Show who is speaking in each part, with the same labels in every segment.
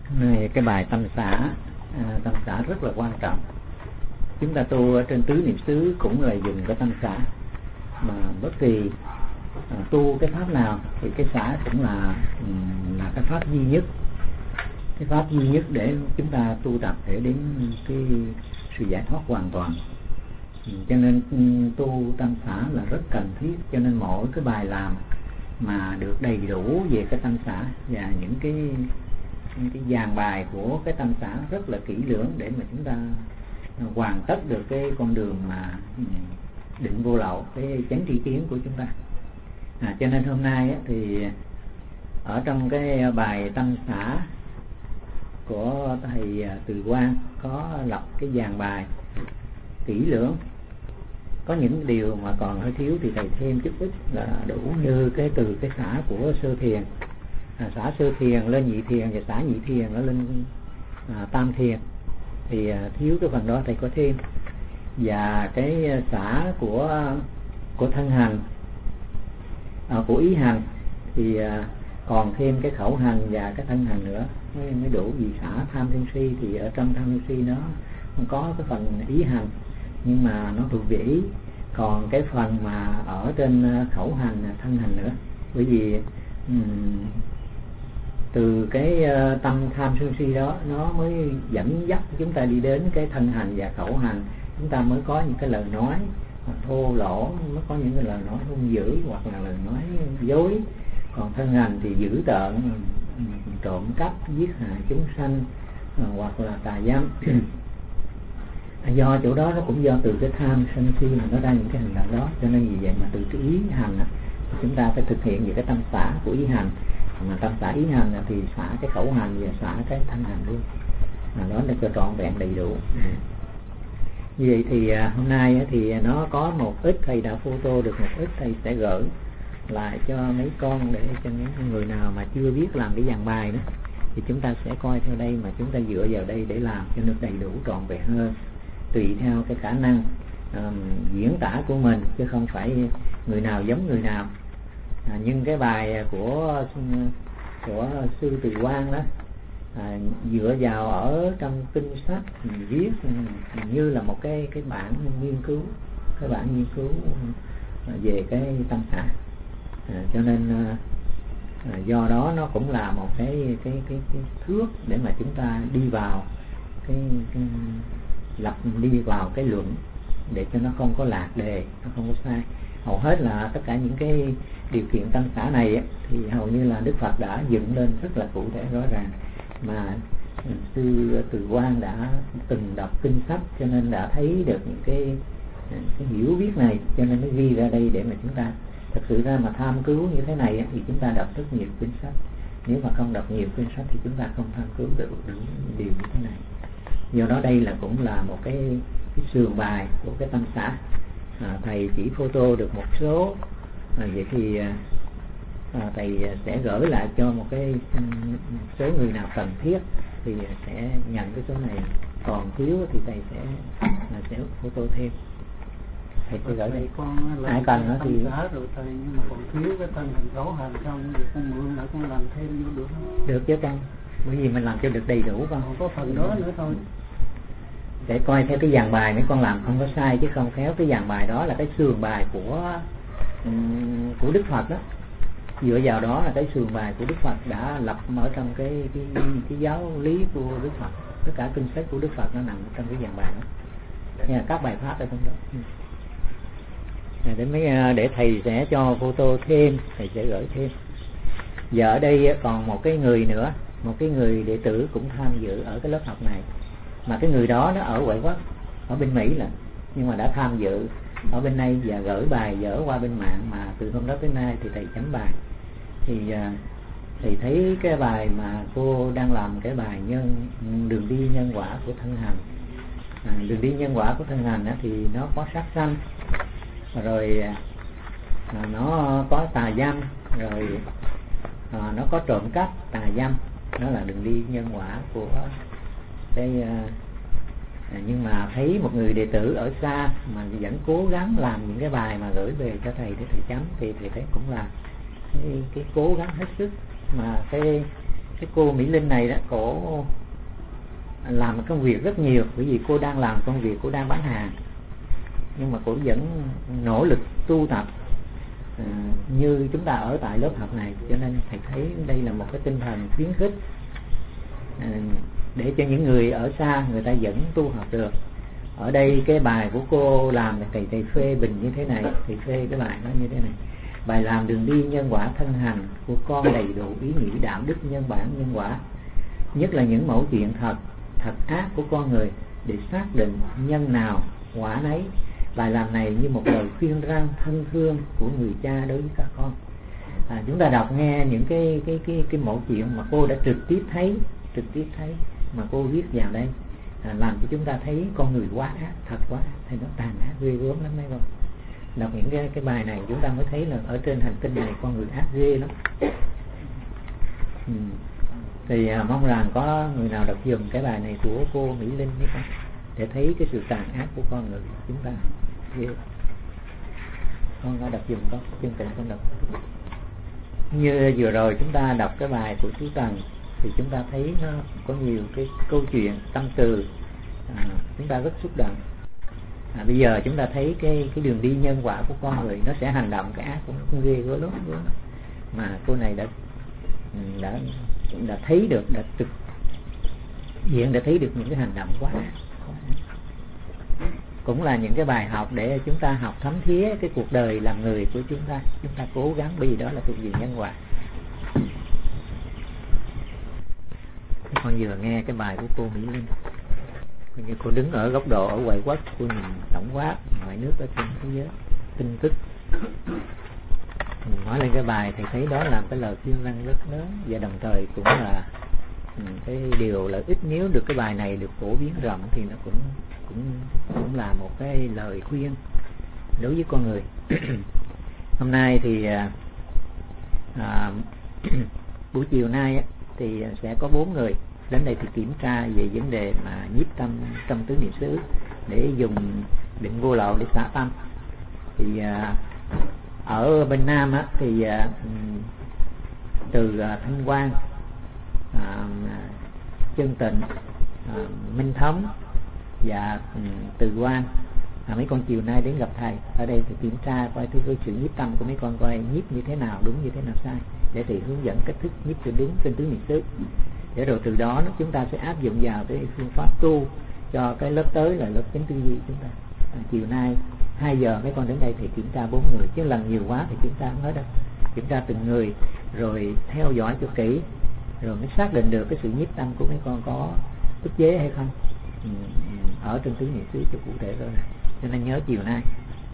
Speaker 1: Này, cái bài tâm xả rất là quan trọng. Chúng ta tu ở trên tứ niệm xứ cũng là dùng cái tâm xả, mà bất kỳ tu cái pháp nào thì cái xả cũng là cái pháp duy nhất, cái pháp duy nhất để chúng ta tu tập để đến cái sự giải thoát hoàn toàn. Cho nên tu tâm xả là rất cần thiết. Cho nên mỗi cái bài làm mà được đầy đủ về cái tâm xả và những cái dàn bài của cái tâm xả rất là kỹ lưỡng để mà chúng ta hoàn tất được cái con đường mà định vô lậu, cái chánh tri kiến của chúng ta. Cho nên hôm nay thì ở trong cái bài tâm xả của thầy Từ Quang có lập cái dàn bài kỹ lưỡng. Có những điều mà còn hơi thiếu thì thầy thêm chút ít là đủ, như cái từ cái xả của sơ thiền, xả sơ thiền lên nhị thiền và xả nhị thiền nó lên tam thiền, thì thiếu cái phần đó thầy có thêm. Và cái xả của thân hành, của ý hành thì còn thêm cái khẩu hành và cái thân hành nữa mới đủ. Vì xả tham sân si thì ở trong tham sân si nó không có cái phần ý hành, nhưng mà nó thuộc về ý. Còn cái phần mà ở trên khẩu hành thân hành nữa, bởi vì từ cái tâm tham sân si đó nó mới dẫn dắt chúng ta đi đến cái thân hành và khẩu hành. Chúng ta mới có những cái lời nói thô lỗ, mới có những cái lời nói hung dữ hoặc là lời nói dối. Còn thân hành thì dữ tợn, trộm cắp, giết hại chúng sanh, hoặc là tà dâm. Do chỗ đó nó cũng do từ cái tham sân si mà nó ra những cái hành động đó. Cho nên vì vậy mà từ cái ý hành chúng ta phải thực hiện những cái tâm xả của ý hành. Mà tâm xả ý hành thì xả cái khẩu hành và xả cái thân hành luôn, đó là cho trọn vẹn đầy đủ. Như vậy thì hôm nay thì nó có một ít, thầy đã photo được một ít, thầy sẽ gửi lại cho mấy con để cho những người nào mà chưa biết làm cái dàn bài đó thì chúng ta sẽ coi theo đây, mà chúng ta dựa vào đây để làm cho nó đầy đủ trọn vẹn hơn, tùy theo cái khả năng diễn tả của mình, chứ không phải người nào giống người nào. Nhưng cái bài của sư Từ Quang đó dựa vào ở trong kinh sách viết như là một cái bản nghiên cứu, về cái tâm xả. Cho nên do đó nó cũng là một cái thước để mà chúng ta đi vào đi vào cái luận, để cho nó không có lạc đề, nó không có sai. Hầu hết là tất cả những cái điều kiện tâm xả này thì hầu như là Đức Phật đã dựng lên rất là cụ thể rõ ràng, mà sư Từ Quang đã từng đọc kinh sách cho nên đã thấy được những cái hiểu biết này, cho nên nó ghi ra đây để mà chúng ta thật sự ra mà tham cứu như thế này thì chúng ta đọc rất nhiều kinh sách. Nếu mà không đọc nhiều kinh sách thì chúng ta không tham cứu được điều như thế này. Do đó đây là cũng là một cái sườn bài của cái tâm xả. Thầy chỉ photo được một số, vậy thì thầy sẽ gửi lại cho một cái số người nào cần thiết thì sẽ nhận cái số này, còn thiếu thì thầy sẽ photo thêm. Thầy sẽ gửi đây, ai cần nữa thì
Speaker 2: rồi thầy, nhưng mà còn thiếu cái thân hình khẩu hành không, thì con mượn lại con làm thêm vô được không?
Speaker 1: Được chứ con, bởi vì mình làm cho được đầy đủ con.
Speaker 2: Còn có phần đó nữa thôi.
Speaker 1: Để coi theo cái dàn bài mấy con làm không có sai, chứ không khéo cái dàn bài đó là cái sườn bài của Đức Phật đó. Dựa vào đó là cái sườn bài của Đức Phật đã lập ở trong cái giáo lý của Đức Phật. Tất cả kinh sách của Đức Phật nó nằm trong cái dàn bài đó. Nha, các bài pháp ở trong đó. Để thầy sẽ cho photo thêm, thầy sẽ gửi thêm. Giờ ở đây còn một cái người nữa, một cái người đệ tử cũng tham dự ở cái lớp học này, mà cái người đó nó ở ngoại quốc, ở bên Mỹ là, nhưng mà đã tham dự ở bên đây và gửi bài dở qua bên mạng, mà từ hôm đó tới nay thì thầy chấm bài. Thì thầy thấy cái bài mà cô đang làm, cái bài đường đi nhân quả của thân hành. Đường đi nhân quả của thân hành thì nó có sát sanh, rồi nó có tà dâm, rồi nó có trộm cắp, tà dâm. Đó là đường đi nhân quả của cái nhưng mà thấy một người đệ tử ở xa mà vẫn cố gắng làm những cái bài mà gửi về cho thầy để thầy chấm, thì thầy thấy cũng là cái cố gắng hết sức. Mà cái cái cô Mỹ Linh này đó, cổ làm một công việc rất nhiều, bởi vì cô đang làm công việc, cô đang bán hàng, nhưng mà cô vẫn nỗ lực tu tập như chúng ta ở tại lớp học này. Cho nên thầy thấy đây là một cái tinh thần khuyến khích để cho những người ở xa người ta vẫn tu học được. Ở đây cái bài của cô làm thầy phê bình như thế này, thầy phê cái bài nó như thế này: bài làm đường đi nhân quả thân hành của con đầy đủ ý nghĩa đạo đức nhân bản nhân quả, nhất là những mẫu chuyện thật ác của con người để xác định nhân nào quả nấy. Bài làm này như một lời khuyên răn thân thương của người cha đối với các con. Chúng ta đọc nghe những cái mẫu chuyện mà cô đã trực tiếp thấy mà cô viết vào đây, làm cho chúng ta thấy con người quá ác, thật quá ác, thì nó tàn ác ghê gớm lắm đấy không? Đọc những cái bài này chúng ta mới thấy là ở trên hành tinh này con người ác ghê lắm. Thì mong rằng có người nào đọc dùm cái bài này của cô Mỹ Linh hay không, để thấy cái sự tàn ác của con người chúng ta. Con đã đọc dùm con, chương trình con đọc. Như vừa rồi chúng ta đọc cái bài của chú Tần thì chúng ta thấy nó có nhiều cái câu chuyện tâm từ, chúng ta rất xúc động. Bây giờ chúng ta thấy cái đường đi nhân quả của con người, nó sẽ hành động cái ác của nó cũng ghê gớm lắm. Mà cô này đã thấy được, đã thực hiện, đã thấy được những cái hành động quá ác. Cũng là những cái bài học để chúng ta học thấm thía cái cuộc đời làm người của chúng ta cố gắng, bởi vì đó là thuộc về nhân quả. Con vừa nghe cái bài của cô Mỹ Linh, như cô đứng ở góc độ ở ngoại quốc, cô nhìn tổng quát mọi nước ở trên thế giới, tin tức. Mình nói lên cái bài thì thấy đó là cái lời khuyên răn rất lớn, và đồng thời cũng là cái điều lợi ích. Nếu được cái bài này được phổ biến rộng thì nó cũng là một cái lời khuyên đối với con người. Hôm nay thì buổi chiều nay thì sẽ có 4 người đến đây thì kiểm tra về vấn đề mà nhiếp tâm trong tứ niệm xứ để dùng định vô lậu để xả tâm. Thì ở bên Nam thì từ Thanh Quang, Chân Tịnh, Minh Thống và Từ Quang, mấy con chiều nay đến gặp thầy ở đây thì kiểm tra coi thứ sự nhiếp tâm của mấy con, coi nhiếp như thế nào đúng, như thế nào sai, để thầy hướng dẫn cách thức nhiếp cho đúng trên tứ niệm xứ, để rồi từ đó chúng ta sẽ áp dụng vào cái phương pháp tu cho cái lớp tới là lớp chánh tư duy chúng ta. Chiều nay 2 giờ mấy con đến đây thì kiểm tra 4 người, chứ lần nhiều quá thì kiểm tra không hết đâu. Kiểm tra từng người rồi theo dõi cho kỹ, rồi mới xác định được cái sự nhiếp tâm của mấy con có ức chế hay không ở trên tứ niệm xứ cho cụ thể rồi. Cho nên nhớ chiều nay.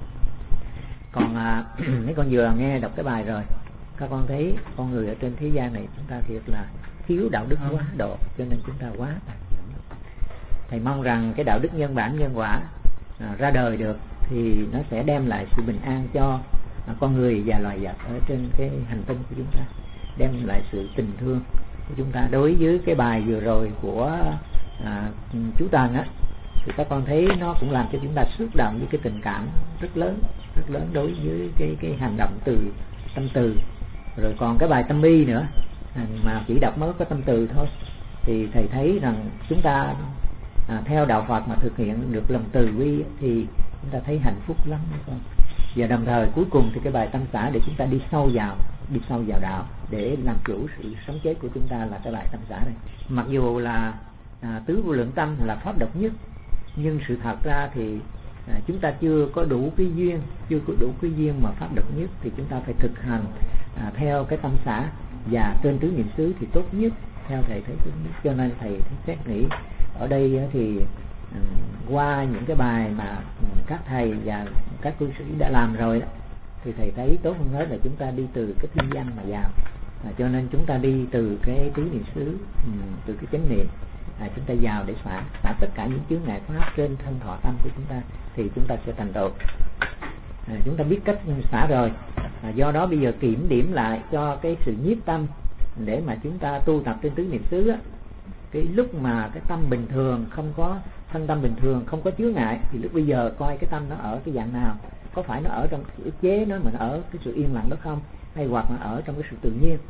Speaker 1: Còn mấy con vừa nghe đọc cái bài rồi, các con thấy con người ở trên thế gian này chúng ta thiệt là thiếu đạo đức quá độ, cho nên chúng ta quá tàn nhẫn. Thầy mong rằng cái đạo đức nhân bản nhân quả ra đời được thì nó sẽ đem lại sự bình an cho con người và loài vật ở trên cái hành tinh của chúng ta, đem lại sự tình thương của chúng ta. Đối với cái bài vừa rồi của chú Tần thì các con thấy nó cũng làm cho chúng ta xúc động với cái tình cảm rất lớn đối với cái hành động từ tâm từ. Rồi còn cái bài tâm bi nữa mà chỉ đọc mới có tâm từ thôi, thì thầy thấy rằng chúng ta theo đạo Phật mà thực hiện được lòng từ bi thì chúng ta thấy hạnh phúc lắm đấy con. Và đồng thời cuối cùng thì cái bài tâm xả để chúng ta đi sâu vào đạo, để làm chủ sự sống chết của chúng ta là cái bài tâm xả này. Mặc dù là tứ vô lượng tâm là pháp độc nhất, nhưng sự thật ra thì chúng ta chưa có đủ cái duyên mà pháp độc nhất, thì chúng ta phải thực hành theo cái tâm xả và trên tứ niệm xứ thì tốt nhất, theo thầy thấy tốt nhất. Cho nên thầy xét nghĩ ở đây thì qua những cái bài mà các thầy và các cư sĩ đã làm rồi đó, thì thầy thấy tốt hơn hết là chúng ta đi từ cái thiên danh mà vào. Cho nên chúng ta đi từ cái tứ niệm xứ, từ cái chánh niệm, chúng ta vào để xả tất cả những chướng ngại pháp trên thân thọ tâm của chúng ta, thì chúng ta sẽ thành tựu. Chúng ta biết cách xả rồi, do đó bây giờ kiểm điểm lại cho cái sự nhiếp tâm để mà chúng ta tu tập trên tứ niệm xứ á. Cái lúc mà cái tâm bình thường, không có thân tâm bình thường, không có chướng ngại, thì lúc bây giờ coi cái tâm nó ở cái dạng nào, có phải nó ở trong sự ức chế nó, mà nó ở cái sự yên lặng đó không, hay hoặc là ở trong cái sự tự nhiên.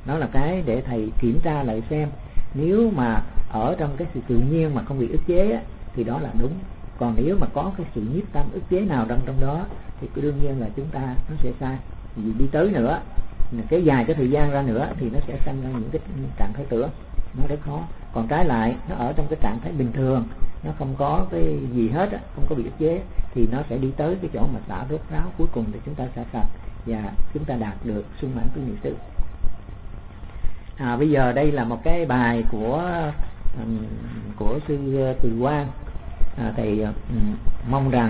Speaker 1: Đó là cái để thầy kiểm tra lại xem, nếu mà ở trong cái sự tự nhiên mà không bị ức chế á, thì đó là đúng. Còn nếu mà có cái sự nhiếp tâm ức chế nào trong đó thì đương nhiên là chúng ta nó sẽ sai. Vì đi tới nữa, kéo dài cái thời gian ra nữa thì nó sẽ sinh ra những cái trạng thái tưởng, nó rất khó. Còn trái lại, nó ở trong cái trạng thái bình thường, nó không có cái gì hết á, không có bị ức chế, thì nó sẽ đi tới cái chỗ mà xả rốt ráo cuối cùng thì chúng ta xả sạch và chúng ta đạt được sung mãn tứ niệm xứ. Bây giờ đây là một cái bài của sư Từ Quang. Thầy mong rằng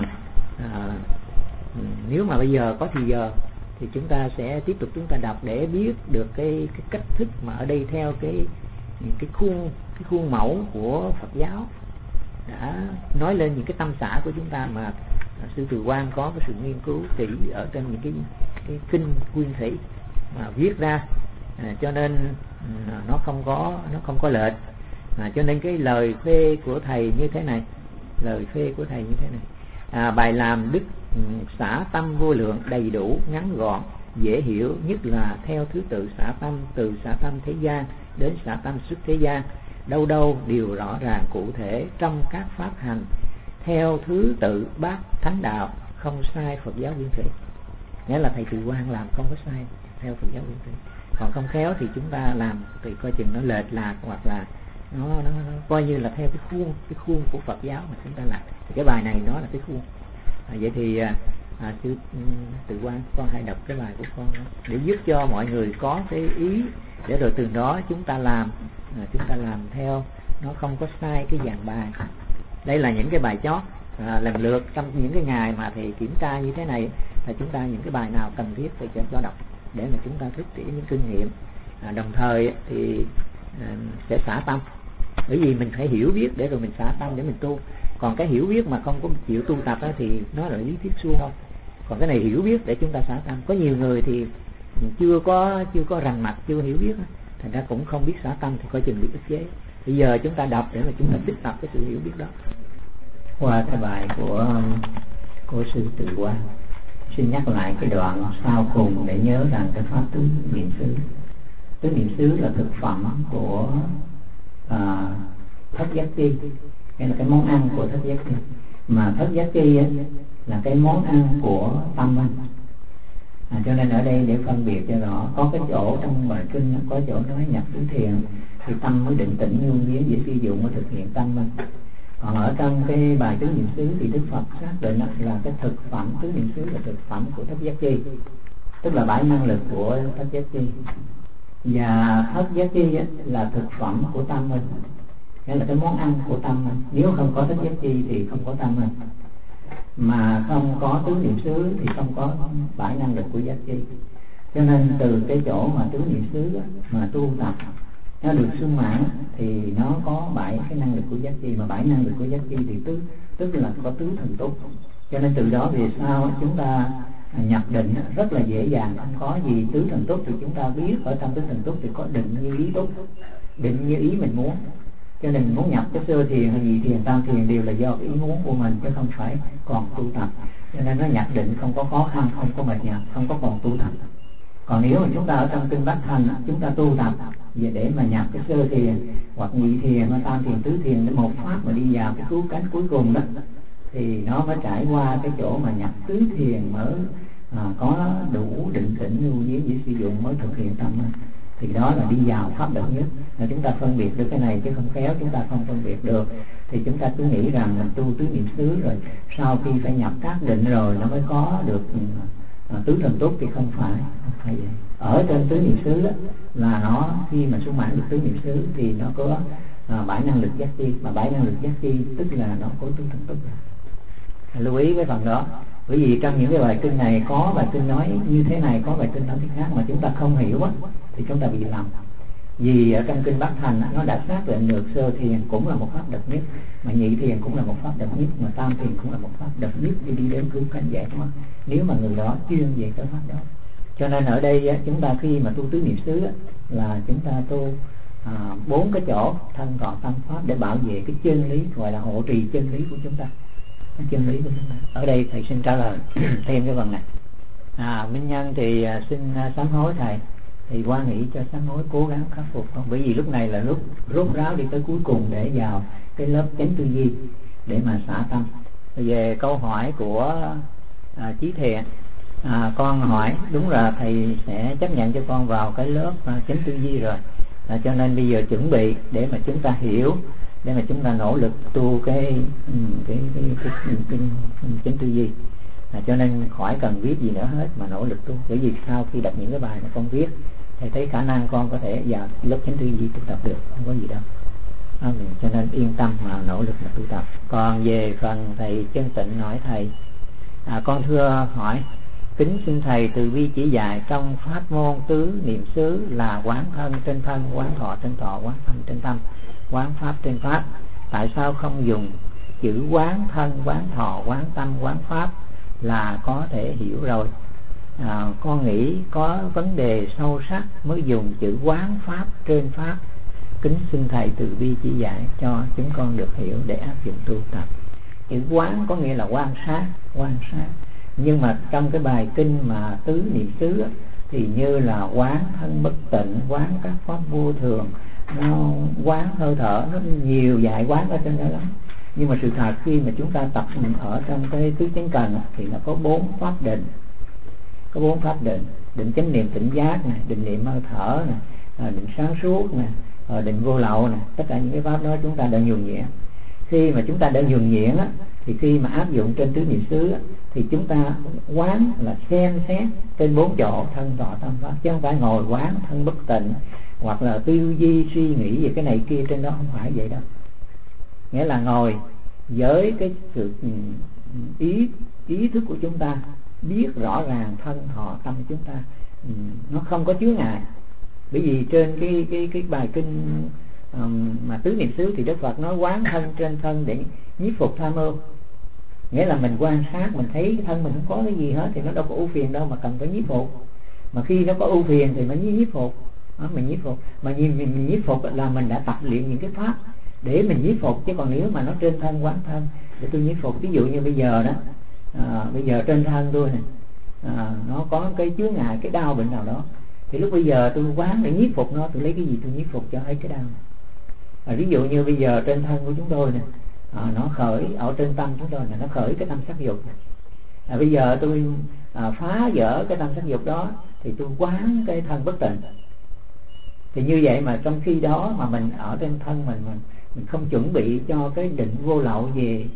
Speaker 1: nếu mà bây giờ có thì giờ thì chúng ta sẽ tiếp tục chúng ta đọc để biết được cái cách thức mà ở đây theo cái khuôn mẫu của Phật giáo đã nói lên những cái tâm xã của chúng ta, mà sư Từ Quang có cái sự nghiên cứu kỹ ở trên những cái kinh nguyên thủy mà viết ra, cho nên nó không có lệch. Cho nên cái lời phê của thầy như thế này, bài làm đức xả tâm vô lượng, đầy đủ, ngắn gọn, dễ hiểu, nhất là theo thứ tự xả tâm, từ xả tâm thế gian đến xả tâm xuất thế gian, đâu đâu đều rõ ràng cụ thể trong các pháp hành, theo thứ tự bát thánh đạo, không sai Phật giáo nguyên thủy. Nghĩa là thầy Từ Quang làm không có sai theo Phật giáo nguyên thủy. Còn không khéo thì chúng ta làm thì coi chừng nó lệch lạc, hoặc là nó coi như là theo cái khuôn của Phật giáo mà chúng ta làm. Thì cái bài này nó là cái khuôn. Vậy thì sư Từ Quang, con hãy đọc cái bài của con đó, để giúp cho mọi người có cái ý, để rồi từ đó chúng ta làm theo, nó không có sai cái dạng bài. Đây là những cái bài chót lần lượt trong những cái ngày mà thầy kiểm tra như thế này, là chúng ta những cái bài nào cần thiết phải cho đọc để mà chúng ta rút tỉa những kinh nghiệm. Đồng thời thì sẽ xả tâm, bởi vì mình phải hiểu biết để rồi mình xả tâm để mình tu. Còn cái hiểu biết mà không có chịu tu tập đó thì nó là lý thuyết suông thôi. Còn cái này hiểu biết để chúng ta xả tâm. Có nhiều người thì chưa có rành mạch, chưa hiểu biết, thành ra cũng không biết xả tâm thì coi chừng bị ức chế. Bây giờ chúng ta đọc để mà chúng ta tích tập cái sự hiểu biết đó.
Speaker 3: Qua cái bài của sư Từ Quang, xin nhắc lại cái đoạn sau cùng để nhớ rằng cái pháp tứ niệm xứ. Tứ niệm xứ là thực phẩm của thất giác chi, hay là cái món ăn của thất giác chi. Mà thất giác chi là cái món ăn của tâm anh. Cho nên ở đây để phân biệt cho rõ, có cái chỗ trong bài kinh có chỗ nói nhập tứ thiền thì tâm mới định tĩnh nương nhiến dễ sử dụng mới thực hiện tâm anh. Còn ở trong cái bài tứ niệm xứ thì Đức Phật xác định là cái thực phẩm, tứ niệm xứ là thực phẩm của thất giác chi, tức là bãi năng lực của thất giác chi. Và thất giác chi là thực phẩm của tâm mình, nghĩa là cái món ăn của tâm mình. Nếu không có thất giác chi thì không có tâm mình, mà không có tứ niệm xứ thì không có bãi năng lực của giác chi. Cho nên từ cái chỗ mà tứ niệm xứ mà tu tập nó được sung mãn thì nó có bãi cái năng lực của giác chi, mà bãi năng lực của giác chi thì tức là có tứ thần túc. Cho nên từ đó về sau chúng ta nhập định rất là dễ dàng, không có gì tứ thần túc thì chúng ta biết ở trong tứ thần túc thì có định như ý túc, định như ý mình muốn. Cho nên muốn nhập cái sơ thiền hay nhị thiền tam thiền đều là do cái ý muốn của mình, chứ không phải còn tu tập. Cho nên nó nhập định không có khó khăn, không có mệt nhọc, không có còn tu tập. Còn nếu mà chúng ta ở trong kinh Bát Thành chúng ta tu tập về để mà nhập cái sơ thiền hoặc nhị thiền hoặc tam thiền tứ thiền, một pháp mà đi vào cái cứu cánh cuối cùng đó, thì nó mới trải qua cái chỗ mà nhập tứ thiền mới có đủ định tĩnh lưu nhiến để sử dụng mới thực hiện tâm. Thì đó là đi vào pháp đẳng nhất. Là chúng ta phân biệt được cái này, chứ không khéo chúng ta không phân biệt được thì chúng ta cứ nghĩ rằng mình tu tứ niệm xứ rồi sau khi phải nhập các định rồi nó mới có được tứ thần túc, thì không phải vậy. Ở trên tứ niệm xứ là nó khi mà sung mãn được tứ niệm xứ thì nó có bãi năng lực giác chi, mà bãi năng lực giác chi tức là nó có tứ thần túc. Lưu ý cái phần đó, bởi vì trong những cái bài kinh này có bài kinh nói như thế này, có bài kinh nói thế khác, mà chúng ta không hiểu thì chúng ta bị lầm. Vì ở trong kinh Bát Thành nó đã xác định được sơ thiền cũng là một pháp độc nhất, mà nhị thiền cũng là một pháp độc nhất, mà tam thiền cũng là một pháp độc nhất để đi đến cứu cánh giải thoát, nếu mà người đó chuyên về cái pháp đó. Cho nên ở đây chúng ta khi mà tu tứ niệm xứ là chúng ta tu bốn cái chỗ thân cọ tâm pháp để bảo vệ cái chân lý, gọi là hộ trì chân lý của chúng ta, cái chân lý của chúng ta. Ở đây thầy xin trả lời thêm cái phần này. Minh Nhân thì xin sám hối thầy, thì hoan hỷ cho sám hối, cố gắng khắc phục không, bởi vì lúc này là lúc rốt ráo đi tới cuối cùng để vào cái lớp chánh tư duy để mà xả tâm. Về câu hỏi của Chí Thiện, con hỏi đúng là thầy sẽ chấp nhận cho con vào cái lớp chánh tư duy rồi, cho nên bây giờ chuẩn bị để mà chúng ta hiểu, để mà chúng ta nỗ lực tu cái chánh tư duy. Cho nên khỏi cần viết gì nữa hết mà nỗ lực tu, bởi vì sau khi đọc những cái bài mà con viết thầy thấy khả năng con có thể vào lớp chánh tư duy tu tập được, không có gì đâu. Cho nên yên tâm mà nỗ lực mà tu tập. Còn về phần thầy Chân Tịnh hỏi thầy, con thưa hỏi, kính xin thầy từ bi chỉ dạy trong pháp môn tứ niệm xứ là quán thân trên thân, quán thọ trên thọ, quán tâm trên tâm, quán pháp trên pháp. Tại sao không dùng chữ quán thân, quán thọ, quán tâm, quán pháp là có thể hiểu rồi? Con nghĩ có vấn đề sâu sắc mới dùng chữ quán pháp trên pháp. Kính xin thầy từ bi chỉ dạy cho chúng con được hiểu để áp dụng tu tập. Chữ quán có nghĩa là quan sát. Nhưng mà trong cái bài kinh mà tứ niệm xứ thì như là quán thân bất tịnh, quán các pháp vô thường, nó quán hơi thở, nó nhiều dạy quán ở trên đó lắm. Nhưng mà sự thật khi mà chúng ta tập ở trong cái tứ chánh cần thì nó có 4 pháp định. Có 4 pháp định: định chánh niệm tỉnh giác này, định niệm hơi thở này, định sáng suốt này, định vô lậu này. Tất cả những cái pháp đó chúng ta đã nhuần nhuyễn. Khi mà chúng ta đã nhuần nhuyễn thì khi mà áp dụng trên tứ niệm xứ thì chúng ta quán là xem xét trên 4 chỗ thân thọ tâm pháp, chứ không phải ngồi quán thân bất tịnh hoặc là tư duy suy nghĩ về cái này kia trên đó, không phải vậy đâu. Nghĩa là ngồi với cái sự ý thức của chúng ta biết rõ ràng thân thọ tâm của chúng ta, nó không có chướng ngại. Bởi vì trên cái bài kinh mà tứ niệm xứ thì Đức Phật nói quán thân trên thân để nhiếp phục tham ưu. Nghĩa là mình quan sát, mình thấy cái thân mình không có cái gì hết thì nó đâu có ưu phiền đâu mà cần phải nhiếp phục. Mà khi nó có ưu phiền thì mình nhiếp phục. Mình nhiếp phục, mà mình nhiếp phục là mình đã tập luyện những cái pháp để mình nhiếp phục. Chứ còn nếu mà nó trên thân quán thân để tôi nhiếp phục, ví dụ như bây giờ đó, bây giờ trên thân tôi này nó có cái chướng ngại, cái đau bệnh nào đó, thì lúc bây giờ tôi quán để nhiếp phục nó, tôi lấy cái gì tôi nhiếp phục cho ấy cái đau. Ví dụ như bây giờ trên thân của chúng tôi này, nó khởi ở trên tâm chúng tôi là nó khởi cái tâm sắc dục này. Bây giờ tôi phá vỡ cái tâm sắc dục đó thì tôi quán cái thân bất tịnh. Thì như vậy mà trong khi đó mà mình ở trên thân mình không chuẩn bị cho cái định vô lậu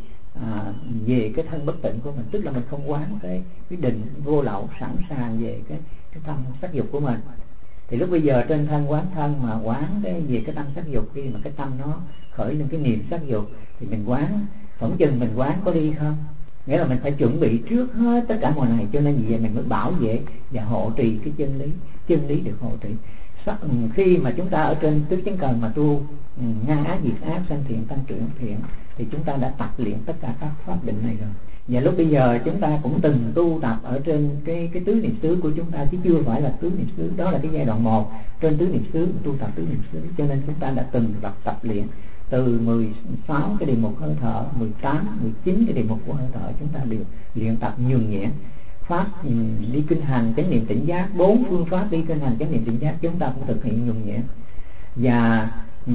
Speaker 3: về cái thân bất tịnh của mình, tức là mình không quán cái định vô lậu sẵn sàng về cái tâm sắc dục của mình, thì lúc bây giờ trên thân quán thân mà quán cái về cái tâm sắc dục, khi mà cái tâm nó khởi lên cái niềm sắc dục thì mình quán, phỏng chừng mình quán có đi không? Nghĩa là mình phải chuẩn bị trước hết tất cả mọi này, cho nên vì vậy mình mới bảo vệ và hộ trì cái chân lý được hộ trì. Khi mà chúng ta ở trên tứ chánh cần mà tu ngăn ác diệt ác, sanh thiện tăng trưởng thiện, thì chúng ta đã tập luyện tất cả các pháp định này rồi. Và lúc bây giờ chúng ta cũng từng tu tập ở trên cái tứ niệm xứ của chúng ta, chứ chưa phải là tứ niệm xứ. Đó là cái giai đoạn 1 trên tứ niệm xứ, tu tập tứ niệm xứ. Cho nên chúng ta đã từng tập luyện từ 16 cái đề mục hơi thở, 18, 19 cái đề mục của hơi thở, chúng ta đều luyện tập nhuần nhuyễn. Pháp đi kinh hành chánh niệm tỉnh giác, 4 phương pháp đi kinh hành chánh niệm tỉnh giác chúng ta cũng thực hiện nhuần nhuyễn. Và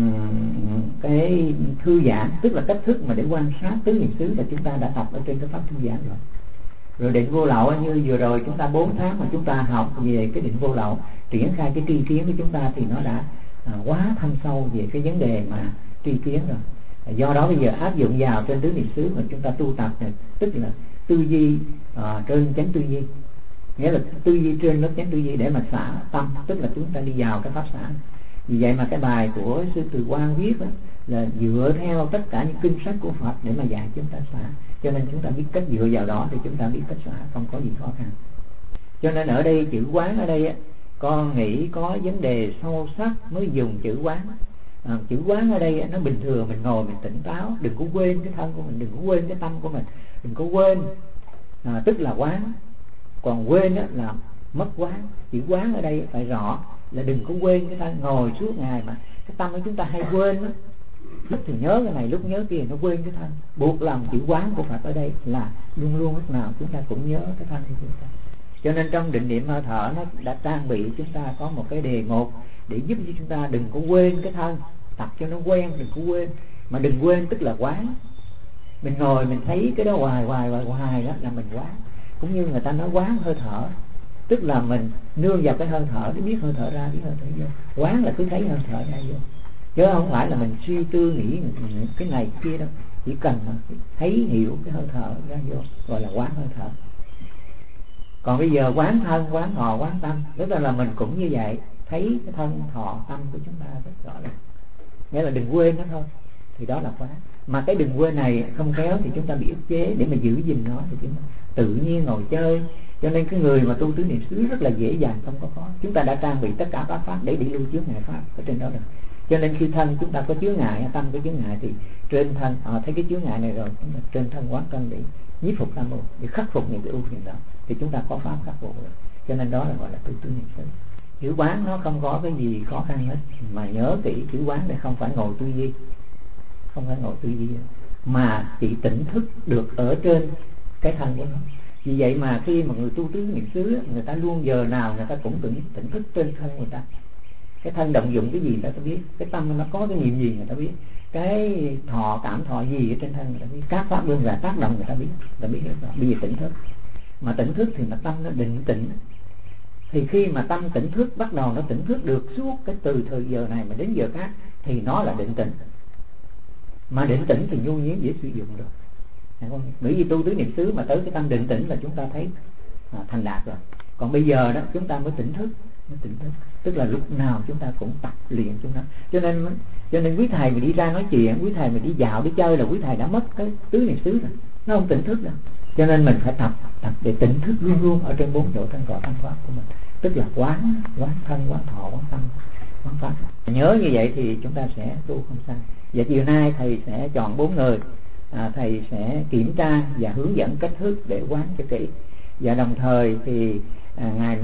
Speaker 3: cái thư giãn, tức là cách thức mà để quan sát tứ niệm xứ là chúng ta đã tập ở trên cái pháp thư giãn rồi. Rồi định vô lậu như vừa rồi chúng ta 4 tháng mà chúng ta học về cái định vô lậu, triển khai cái tri kiến của chúng ta thì nó đã quá thâm sâu về cái vấn đề mà tri kiến rồi. Do đó bây giờ áp dụng vào trên tứ niệm xứ mà chúng ta tu tập này, tức là tư duy trên chánh tư duy, nghĩa là tư duy trên lớp chánh tư duy để mà xả tâm, tức là chúng ta đi vào cái pháp xả. Vì vậy mà cái bài của sư Từ Quang viết đó, là dựa theo tất cả những kinh sách của Phật để mà dạy chúng ta xả. Cho nên chúng ta biết cách dựa vào đó thì chúng ta biết cách xả, không có gì khó khăn. Cho nên ở đây chữ quán ở đây con nghĩ có vấn đề sâu sắc mới dùng chữ quán. Chữ quán ở đây nó bình thường, mình ngồi mình tỉnh táo, đừng có quên cái thân của mình, đừng có quên cái tâm của mình, đừng có quên, tức là quán. Còn quên là mất quán. Chữ quán ở đây phải rõ là đừng có quên cái thân. Ngồi suốt ngày mà cái tâm của chúng ta hay quên đó, lúc thì nhớ cái này, lúc nhớ kia, nó quên cái thân. Buộc lòng chữ quán của Phật ở đây là luôn luôn lúc nào chúng ta cũng nhớ cái thân của chúng ta.
Speaker 1: Cho nên trong định niệm hơi thở nó đã trang bị chúng ta có một cái đề mục để giúp cho chúng ta đừng có quên cái thân, tập cho nó quen, đừng có quên. Mà đừng quên tức là quán. Mình ngồi mình thấy cái đó hoài đó là mình quán. Cũng như người ta nói quán hơi thở, tức là mình nương vào cái hơi thở để biết hơi thở ra, biết hơi thở vô. Quán là cứ thấy hơi thở ra vô, chứ không phải là mình suy tư nghĩ cái này cái kia đâu. Chỉ cần mà thấy hiểu cái hơi thở ra vô gọi là quán hơi thở. Còn bây giờ quán thân, quán thọ, quán tâm, tức là mình cũng như vậy, thấy cái thân thọ tâm của chúng ta rất rõ ràng, nghĩa là đừng quên nó thôi, thì đó là quán. Mà cái đừng quên này không khéo thì chúng ta bị ức chế, để mà giữ gìn nó thì chúng ta tự nhiên ngồi chơi. Cho nên cái người mà tu tứ niệm xứ rất là dễ dàng, không có khó. Chúng ta đã trang bị tất cả các pháp để đi lưu chướng ngại pháp ở trên đó rồi. Cho nên khi thân chúng ta có chướng ngại, tâm có chướng ngại, thì trên thân thấy cái chướng ngại này rồi, chúng ta trên thân quán thân để nhiếp phục tam ưu, để khắc phục những cái ưu phiền đó, thì chúng ta có pháp khắc phục rồi. Cho nên đó là gọi là tu tứ niệm xứ. Chữ quán nó không có cái gì khó khăn hết, mà nhớ kỹ chữ quán này không phải ngồi tư duy, không phải ngồi tư duy, mà chỉ tỉnh thức được ở trên cái thân của nó. Vì vậy mà khi mà người tu tứ niệm xứ, người ta luôn giờ nào người ta cũng tỉnh thức trên thân người ta. Cái thân động dụng cái gì người ta biết, cái tâm nó có cái niệm gì người ta biết, cái thọ cảm thọ gì ở trên thân người ta biết, các pháp đơn giản tác động người ta biết hết rồi. Bây giờ tỉnh thức, mà tỉnh thức thì mà tâm nó định tĩnh. Thì khi mà tâm tỉnh thức, bắt đầu nó tỉnh thức được suốt cái từ thời giờ này mà đến giờ khác, thì nó là định tĩnh. Mà định tĩnh thì nhu nhiên dễ sử dụng rồi. Bởi vì tu tứ niệm xứ mà tới cái tâm định tĩnh là chúng ta thấy thành đạt rồi. Còn bây giờ đó chúng ta mới tỉnh thức, tức là lúc nào chúng ta cũng tập luyện chúng ta. Cho nên quý thầy mà đi ra nói chuyện, quý thầy mà đi dạo đi chơi là quý thầy đã mất cái tứ niệm xứ rồi, nó không tỉnh thức đâu. Cho nên mình phải tập để tỉnh thức luôn luôn ở trên bốn chỗ thân cỏ tâm pháp của mình, tức là quán thân, quán thọ, quán tâm, quán pháp. Nhớ như vậy thì chúng ta sẽ tu không sai. Và chiều nay thầy sẽ chọn 4 người, thầy sẽ kiểm tra và hướng dẫn cách thức để quán cho kỹ. Và đồng thời thì ngày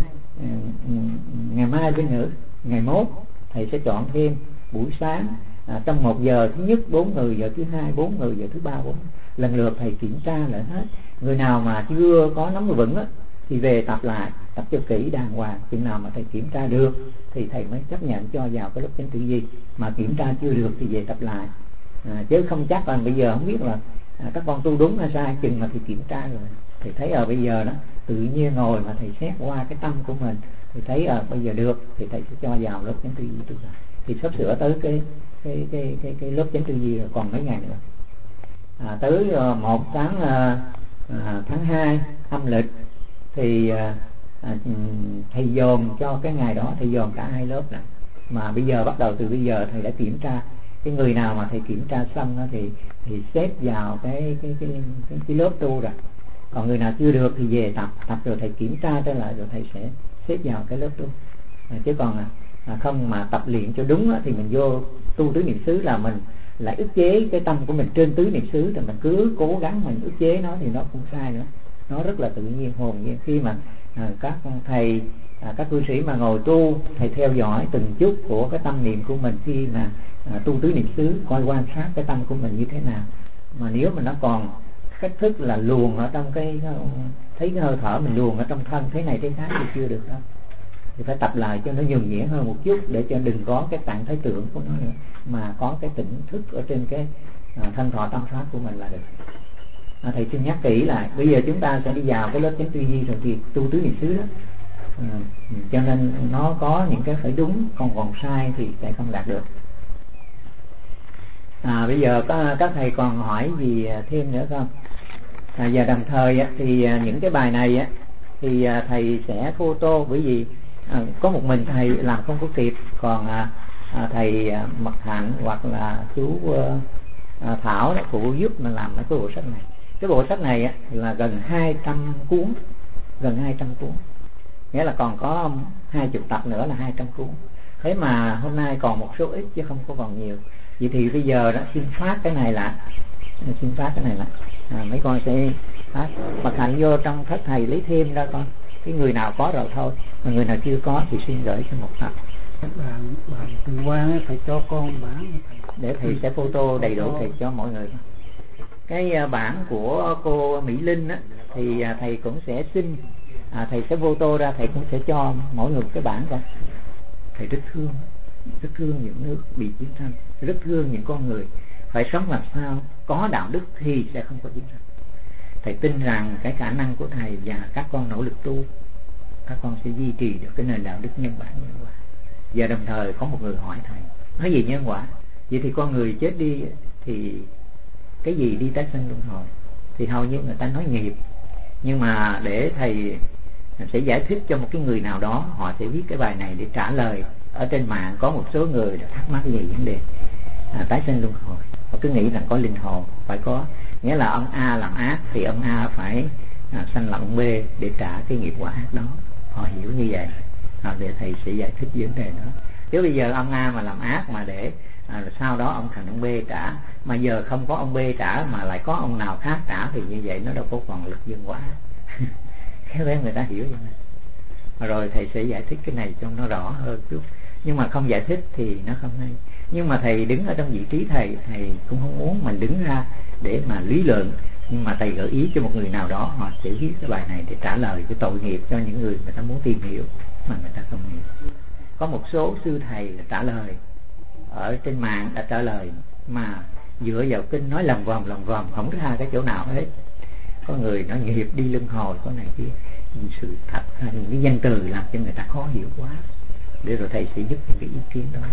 Speaker 1: mai với nữa, ngày mốt thầy sẽ chọn thêm buổi sáng trong 1 giờ thứ nhất 4 người, giờ thứ hai 4 người, giờ thứ ba 4. Lần lượt thầy kiểm tra lại hết. Người nào mà chưa có nắm vững á, thì về tập lại, tập cho kỹ đàng hoàng. Chừng nào mà thầy kiểm tra được thì thầy mới chấp nhận cho vào cái lớp chánh tư duy. Mà kiểm tra chưa được thì về tập lại. Chứ không chắc là bây giờ không biết là các con tu đúng hay sai. Chừng mà thầy kiểm tra rồi thì thấy bây giờ đó tự nhiên ngồi mà thầy xét qua cái tâm của mình thì thấy bây giờ được thì thầy sẽ cho vào lớp chánh tư duy tu. Thì sắp sửa tới cái lớp chánh tư duy rồi, còn mấy ngày nữa. Tới 1 tháng 2 âm lịch thì thầy dồn cho cái ngày đó, thầy dồn cả 2 lớp này. Mà bây giờ bắt đầu từ bây giờ thầy đã kiểm tra cái người nào mà thầy kiểm tra xong đó thì xếp vào cái lớp tu rồi. Còn người nào chưa được thì về tập rồi thầy kiểm tra trở lại rồi thầy sẽ xếp vào cái lớp tu. Chứ còn không mà tập luyện cho đúng đó, thì mình vô tu tứ niệm xứ là mình lại ức chế cái tâm của mình trên tứ niệm xứ, thì mình cứ cố gắng mình ức chế nó thì nó không sai nữa. Nó rất là tự nhiên, hồn nhiên. Khi mà các thầy, các cư sĩ mà ngồi tu, thầy theo dõi từng chút của cái tâm niệm của mình khi mà tu tứ niệm xứ, coi quan sát cái tâm của mình như thế nào. Mà nếu mà nó còn cách thức là luồn ở trong thấy cái hơi thở mình luồn ở trong thân thế này thế khác thì chưa được đâu. Thì phải tập lại cho nó nhuần nhuyễn hơn một chút, để cho đừng có cái trạng thái tưởng của nó nữa, mà có cái tỉnh thức ở trên cái thân thọ tâm pháp của mình là được. Thầy xin nhắc kỹ lại, bây giờ chúng ta sẽ đi vào cái lớp chánh tư duy rồi thì tu tứ niệm xứ đó. Cho nên nó có những cái phải đúng, còn sai thì sẽ không đạt được. Bây giờ các thầy còn hỏi gì thêm nữa không? Và đồng thời thì những cái bài này thì thầy sẽ photo, bởi vì có một mình thầy làm không có kịp. Còn thầy Mật Hạnh hoặc là chú Thảo đó phụ giúp mình làm cái bộ sách này. Cái bộ sách này là gần 200 cuốn, nghĩa là còn có 20 tập nữa là 200 cuốn. Thế mà hôm nay còn một số ít chứ không có còn nhiều. Vậy thì bây giờ đó xin phát cái này lại, mấy con sẽ phát. Mật Hạnh vô trong thất thầy lấy thêm ra con. Cái người nào có rồi thôi, mà người nào chưa có thì xin gửi cho một tập.
Speaker 2: Bạn Tương Quang phải cho con bản
Speaker 1: để thầy sẽ photo đầy đủ thầy cho mọi người. Cái bản của cô Mỹ Linh thì thầy cũng sẽ xin thầy sẽ vô tô ra, thầy cũng sẽ cho mỗi người một cái bảng coi. Thầy rất thương những nước bị chiến tranh, rất thương những con người phải sống làm sao có đạo đức thì sẽ không có chiến tranh. Thầy tin rằng cái khả năng của thầy và các con nỗ lực tu, các con sẽ duy trì được cái nền đạo đức nhân bản nhân quả. Và đồng thời có một người hỏi thầy, nói gì nhân quả? Vậy thì con người chết đi thì cái gì đi tái sinh luân hồi? Thì hầu như người ta nói nghiệp. Nhưng mà để thầy sẽ giải thích cho một cái người nào đó, họ sẽ viết cái bài này để trả lời. Ở trên mạng có một số người đã thắc mắc về vấn đề tái sinh luân hồi. Họ cứ nghĩ rằng có linh hồn, phải có, nghĩa là ông A làm ác thì ông A phải sanh làm ông B để trả cái nghiệp quả ác đó. Họ hiểu như vậy. Để thầy sẽ giải thích vấn đề đó. Chứ bây giờ ông A mà làm ác mà để sau đó ông thành ông B trả, mà giờ không có ông B trả mà lại có ông nào khác trả, thì như vậy nó đâu có còn lực nhân quả. Thế nên người ta hiểu như này. Rồi thầy sẽ giải thích cái này cho nó rõ hơn chút. Nhưng mà không giải thích thì nó không hay. Nhưng mà thầy đứng ở trong vị trí thầy cũng không muốn mình đứng ra để mà lý luận. Nhưng mà thầy gợi ý cho một người nào đó, họ sẽ viết cái bài này để trả lời cái tội nghiệp cho những người ta muốn tìm hiểu mà người ta không hiểu. Có một số sư thầy là trả lời ở trên mạng, đã trả lời mà dựa vào kinh nói lòng vòng không ra cái chỗ nào hết. Có người nói nghiệp đi luân hồi, có này kia, sự thật những cái danh từ làm cho người ta khó hiểu quá. Để rồi thầy sẽ giúp những cái ý kiến đó,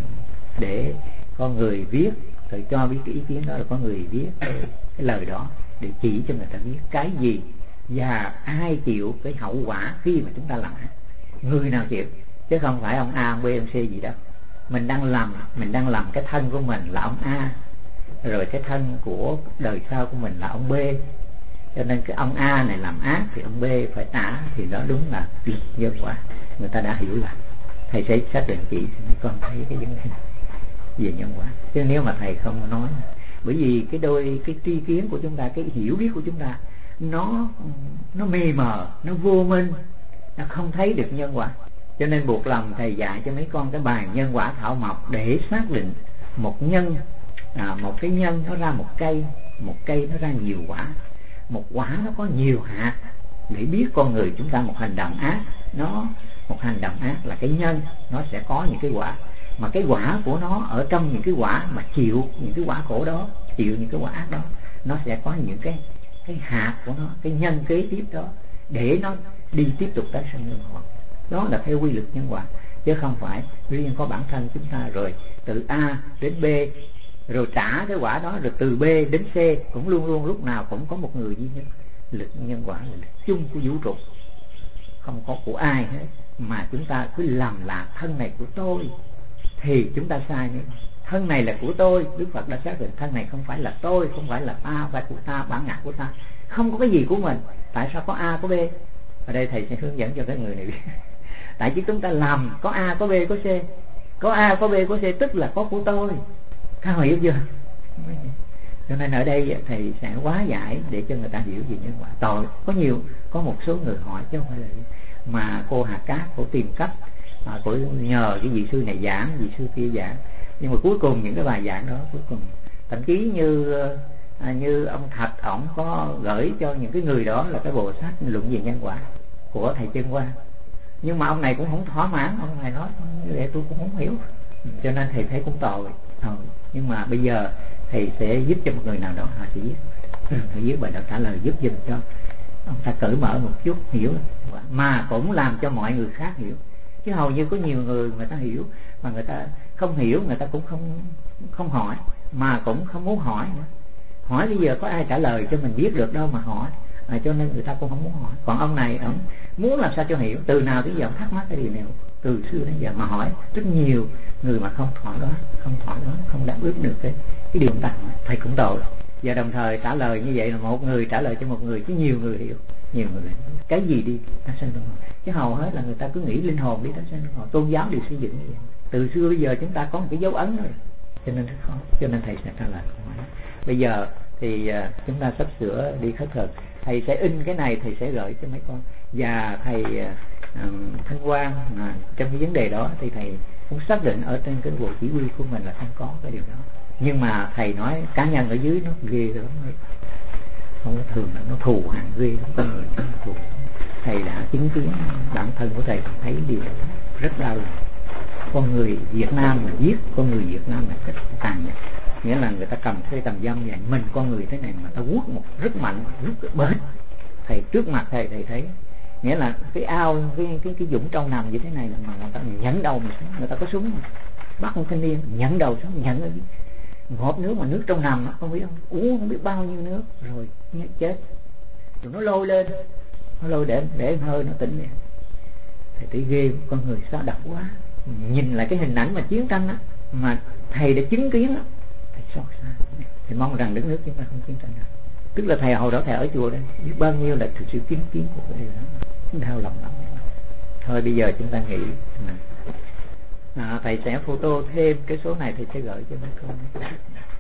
Speaker 1: để có người viết, thầy cho biết cái ý kiến đó, là có người viết cái lời đó để chỉ cho người ta biết cái gì và ai chịu cái hậu quả khi mà chúng ta làm ác. Người nào chịu, chứ không phải ông A, ông B, ông C gì đâu. Mình đang làm cái thân của mình là ông A, rồi cái thân của đời sau của mình là ông B. Cho nên cái ông A này làm ác thì ông B phải trả, thì đó đúng là lực nhân quả. Người ta đã hiểu là thầy sẽ xác định chỉ mấy con thấy cái vấn đề về nhân quả. Chứ nếu mà thầy không nói, bởi vì cái tri kiến của chúng ta, cái hiểu biết của chúng ta nó mê mờ, nó vô minh, nó không thấy được nhân quả. Cho nên buộc lòng thầy dạy cho mấy con cái bài nhân quả thảo mộc để xác định một nhân, một cái nhân nó ra một cây nó ra nhiều quả, một quả nó có nhiều hạt, để biết con người chúng ta một hành động ác, một hành động ác là cái nhân, nó sẽ có những cái quả, mà cái quả của nó ở trong những cái quả mà chịu những cái quả khổ đó, chịu những cái quả ác đó, nó sẽ có những cái hạt của nó, cái nhân kế tiếp đó, để nó đi tiếp tục tái sinh luân hồi. Đó là theo quy luật nhân quả, chứ không phải riêng có bản thân chúng ta rồi từ A đến B rồi trả cái quả đó, rồi từ B đến C cũng luôn luôn lúc nào cũng có một người duy nhất. Lực nhân quả là lực chung của vũ trụ, không có của ai hết. Mà chúng ta cứ làm là thân này của tôi thì chúng ta sai nữa. Thân này là của tôi, Đức Phật đã xác định thân này không phải là tôi, không phải là ta, không phải của ta, bản ngã của ta, không có cái gì của mình. Tại sao có A có B? Ở đây thầy sẽ hướng dẫn cho các người này biết. Tại chứ chúng ta làm có A có B có C, có A có B có C tức là có của tôi. Các hiểu chưa? Cho nên ở đây thầy sẽ hóa giải để cho người ta hiểu về nhân quả. Tội có một số người hỏi chứ không phải là mà cô Hà Cát cô tìm cách, cô nhờ cái vị sư này giảng, vị sư kia giảng, nhưng mà cuối cùng những cái bài giảng đó cuối cùng thậm chí như ông Thạch ổng có gửi cho những cái người đó là cái bộ sách luận về nhân quả của thầy Chân Quang, nhưng mà ông này cũng không thỏa mãn. Ông này nói như vậy tôi cũng không hiểu, cho nên thầy thấy cũng tội. Nhưng mà bây giờ thầy sẽ giúp cho một người nào đó, họ sẽ viết bài đó trả lời, giúp dùm cho ông ta cởi mở một chút, hiểu mà cũng làm cho mọi người khác hiểu. Chứ hầu như có nhiều người ta hiểu mà người ta không hiểu, người ta cũng không hỏi, mà cũng không muốn hỏi nữa. Hỏi bây giờ có ai trả lời cho mình biết được đâu mà hỏi, cho nên người ta cũng không muốn hỏi. Còn ông này ông muốn làm sao cho hiểu, từ nào tới giờ ông thắc mắc cái điều này từ xưa đến giờ mà hỏi. Rất nhiều người mà không thỏa đó, không đáp ứng được cái điều ông ta hỏi, thầy cũng tội. Và đồng thời trả lời như vậy là một người trả lời cho một người, chứ nhiều người hiểu, nhiều người cái gì đi tái sinh luân hồi. Chứ hầu hết là người ta cứ nghĩ linh hồn đi tái sinh luân hồi. Tôn giáo đều xây dựng như vậy, từ xưa bây giờ chúng ta có một cái dấu ấn rồi, cho nên rất khó. Cho nên thầy sẽ trả lời câu hỏi. Bây giờ thì chúng ta sắp sửa đi khất thực. Thầy sẽ in cái này, thầy sẽ gửi cho mấy con. Và thầy Thanh Quang trong cái vấn đề đó thì thầy cũng xác định ở trên cái bộ chỉ huy của mình là không có cái điều đó. Nhưng mà thầy nói cá nhân ở dưới nó ghê lắm, không có thường là nó thù hằn ghê lắm, con người nó thù. thầy đã chứng kiến bản thân của thầy thấy điều rất đau lòng. Con người Việt Nam mà giết con người Việt Nam là rất tàn nhẫn. Nghĩa là người ta cầm cây tầm dâm vậy, mình con người thế này mà ta quất một rất mạnh, rất bớt. Thầy trước mặt thầy thấy, nghĩa là cái ao, cái dũng trâu nằm như thế này mà người ta nhẫn đầu mình, người ta có súng mà. Bắt một thanh niên nhẫn đầu xuống, nhẫn ở ngộp nước mà nước trong nằm đó, không biết không, uống không biết bao nhiêu nước rồi chết. Rồi nó lôi lên, nó lôi để hơi nó tỉnh đi. Thầy thấy ghê, con người sao độc quá. Nhìn lại cái hình ảnh mà chiến tranh á, mà thầy đã chứng kiến á, thầy xót xa. Thì mong rằng đất nước chúng ta không chiến tranh nữa. Tức là thầy hồi đó thầy ở chùa đây, biết bao nhiêu là thực sự chứng kiến của cái điều đó, đau lòng lắm. Thôi bây giờ chúng ta nghĩ thầy sẽ photo thêm cái số này, thầy sẽ gửi cho mấy con.